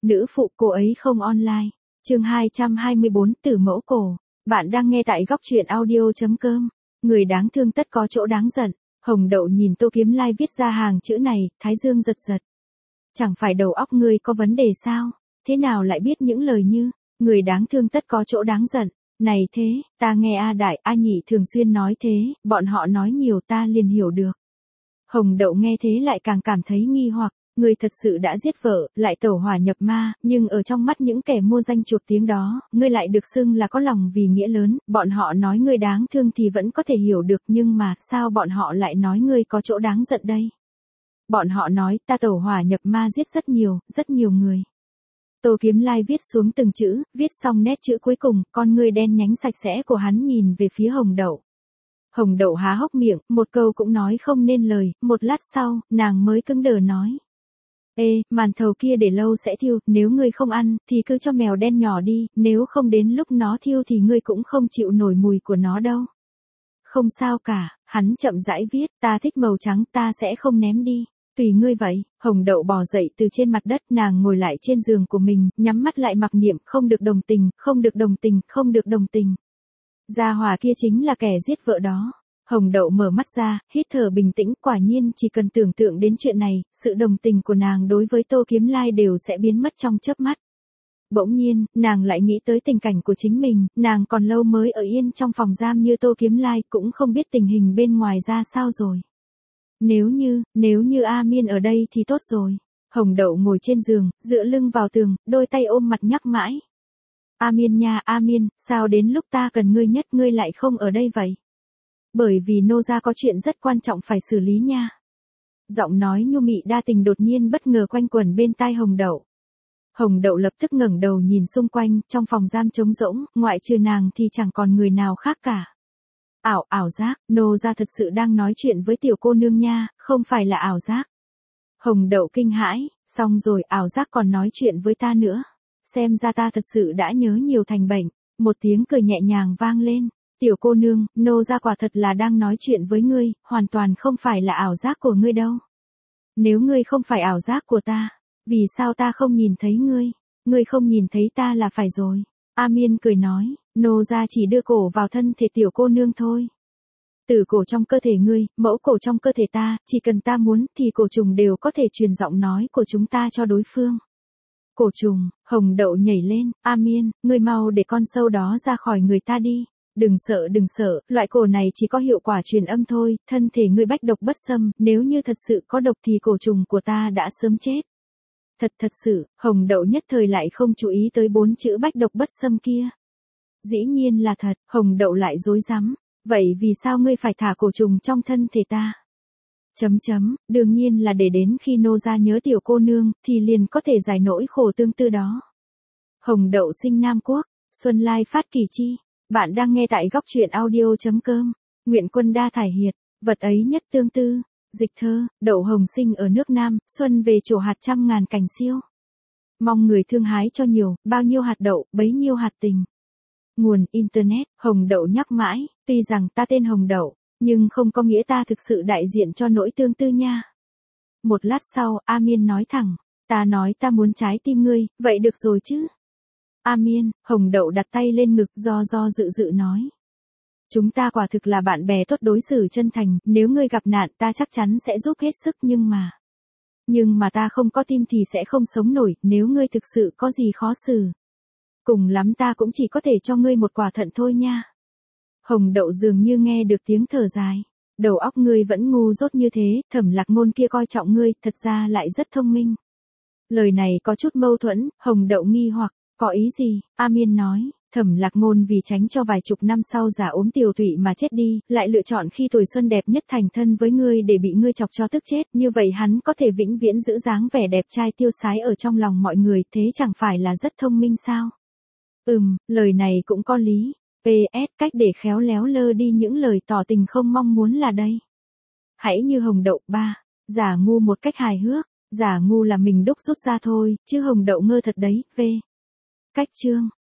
Nữ phụ cô ấy không online. Chương 224 Tử mẫu cổ. Bạn đang nghe tại góc truyện audio.com. Người đáng thương tất có chỗ đáng giận. Hồng Đậu nhìn Tô Kiếm Lai viết ra hàng chữ này, thái dương giật giật. Chẳng phải đầu óc ngươi có vấn đề sao? Thế nào lại biết những lời như, người đáng thương tất có chỗ đáng giận. Này thế, ta nghe A Đại, A Nhị thường xuyên nói thế, bọn họ nói nhiều ta liền hiểu được. Hồng Đậu nghe thế lại càng cảm thấy nghi hoặc, ngươi thật sự đã giết vợ, lại tẩu hỏa nhập ma, nhưng ở trong mắt những kẻ mua danh chuộc tiếng đó, ngươi lại được xưng là có lòng vì nghĩa lớn, bọn họ nói ngươi đáng thương thì vẫn có thể hiểu được, nhưng mà sao bọn họ lại nói ngươi có chỗ đáng giận đây? Bọn họ nói ta tẩu hỏa nhập ma giết rất nhiều người. Tô Kiếm Lai viết xuống từng chữ, viết xong nét chữ cuối cùng, con ngươi đen nhánh sạch sẽ của hắn nhìn về phía Hồng Đậu. Hồng Đậu há hốc miệng, một câu cũng nói không nên lời, một lát sau, nàng mới cứng đờ nói. Ê, màn thầu kia để lâu sẽ thiêu, nếu ngươi không ăn, thì cứ cho mèo đen nhỏ đi, nếu không đến lúc nó thiêu thì ngươi cũng không chịu nổi mùi của nó đâu. Không sao cả, hắn chậm rãi viết, ta thích màu trắng, ta sẽ không ném đi. Tùy ngươi vậy. Hồng Đậu bò dậy từ trên mặt đất, nàng ngồi lại trên giường của mình, nhắm mắt lại mặc niệm, không được đồng tình, không được đồng tình, không được đồng tình. Gia Hòa kia chính là kẻ giết vợ đó. Hồng Đậu mở mắt ra, hít thở bình tĩnh, quả nhiên chỉ cần tưởng tượng đến chuyện này, sự đồng tình của nàng đối với Tô Kiếm Lai đều sẽ biến mất trong chớp mắt. Bỗng nhiên, nàng lại nghĩ tới tình cảnh của chính mình, nàng còn lâu mới ở yên trong phòng giam như Tô Kiếm Lai, cũng không biết tình hình bên ngoài ra sao rồi. Nếu như A Miên ở đây thì tốt rồi. Hồng Đậu ngồi trên giường, dựa lưng vào tường, đôi tay ôm mặt nhắc mãi. A Miên nha, A Miên, sao đến lúc ta cần ngươi nhất ngươi lại không ở đây vậy? Bởi vì nô gia có chuyện rất quan trọng phải xử lý nha. Giọng nói nhu mị đa tình đột nhiên bất ngờ quanh quẩn bên tai Hồng Đậu. Hồng Đậu lập tức ngẩng đầu nhìn xung quanh, trong phòng giam trống rỗng, ngoại trừ nàng thì chẳng còn người nào khác cả. Ảo giác, nô gia thật sự đang nói chuyện với tiểu cô nương nha, không phải là ảo giác. Hồng Đậu kinh hãi, xong rồi, ảo giác còn nói chuyện với ta nữa. Xem ra ta thật sự đã nhớ nhiều thành bệnh. Một tiếng cười nhẹ nhàng vang lên. Tiểu cô nương, nô gia quả thật là đang nói chuyện với ngươi, hoàn toàn không phải là ảo giác của ngươi đâu. Nếu ngươi không phải ảo giác của ta, vì sao ta không nhìn thấy ngươi? Ngươi không nhìn thấy ta là phải rồi. A Miên cười nói, nô gia chỉ đưa cổ vào thân thể tiểu cô nương thôi. Tử cổ trong cơ thể ngươi, mẫu cổ trong cơ thể ta, chỉ cần ta muốn thì cổ trùng đều có thể truyền giọng nói của chúng ta cho đối phương. Cổ trùng. Hồng Đậu nhảy lên, A Miên, ngươi mau để con sâu đó ra khỏi người ta đi. Đừng sợ, loại cổ này chỉ có hiệu quả truyền âm thôi, thân thể ngươi bách độc bất xâm, nếu như thật sự có độc thì cổ trùng của ta đã sớm chết. Thật sự, Hồng Đậu nhất thời lại không chú ý tới 4 chữ bách độc bất xâm kia. Dĩ nhiên là thật, Hồng Đậu lại rối rắm, vậy vì sao ngươi phải thả cổ trùng trong thân thể ta? Đương nhiên là để đến khi nô gia nhớ tiểu cô nương, thì liền có thể giải nỗi khổ tương tư đó. Hồng Đậu sinh Nam Quốc, Xuân Lai phát kỳ chi. Bạn đang nghe tại góc truyện audio.com. Nguyện Quân đa thải hiệt, vật ấy nhất tương tư. Dịch thơ, Đậu Hồng sinh ở nước Nam, xuân về trổ hạt trăm ngàn cành siêu. Mong người thương hái cho nhiều, bao nhiêu hạt đậu, bấy nhiêu hạt tình. Nguồn Internet, Hồng Đậu nhắc mãi, tuy rằng ta tên Hồng Đậu, nhưng không có nghĩa ta thực sự đại diện cho nỗi tương tư nha. Một lát sau, A Miên nói thẳng, ta nói ta muốn trái tim ngươi, vậy được rồi chứ? A Miên, Hồng Đậu đặt tay lên ngực do dự nói. Chúng ta quả thực là bạn bè tốt, đối xử chân thành, nếu ngươi gặp nạn ta chắc chắn sẽ giúp hết sức, nhưng mà ta không có tim thì sẽ không sống nổi, nếu ngươi thực sự có gì khó xử. Cùng lắm ta cũng chỉ có thể cho ngươi một quả thận thôi nha. Hồng Đậu dường như nghe được tiếng thở dài. Đầu óc ngươi vẫn ngu dốt như thế, Thẩm Lạc Ngôn kia coi trọng ngươi, thật ra lại rất thông minh. Lời này có chút mâu thuẫn, Hồng Đậu nghi hoặc, có ý gì? A Miên nói, Thẩm Lạc Ngôn vì tránh cho vài chục năm sau giả ốm tiều tụy mà chết đi, lại lựa chọn khi tuổi xuân đẹp nhất thành thân với ngươi để bị ngươi chọc cho tức chết, như vậy hắn có thể vĩnh viễn giữ dáng vẻ đẹp trai tiêu sái ở trong lòng mọi người, thế chẳng phải là rất thông minh sao? Lời này cũng có lý. PS, cách để khéo léo lơ đi những lời tỏ tình không mong muốn là đây. Hãy như Hồng Đậu. 3. Giả ngu một cách hài hước. Giả ngu là mình đúc rút ra thôi, chứ Hồng Đậu ngơ thật đấy. V. Cách chương.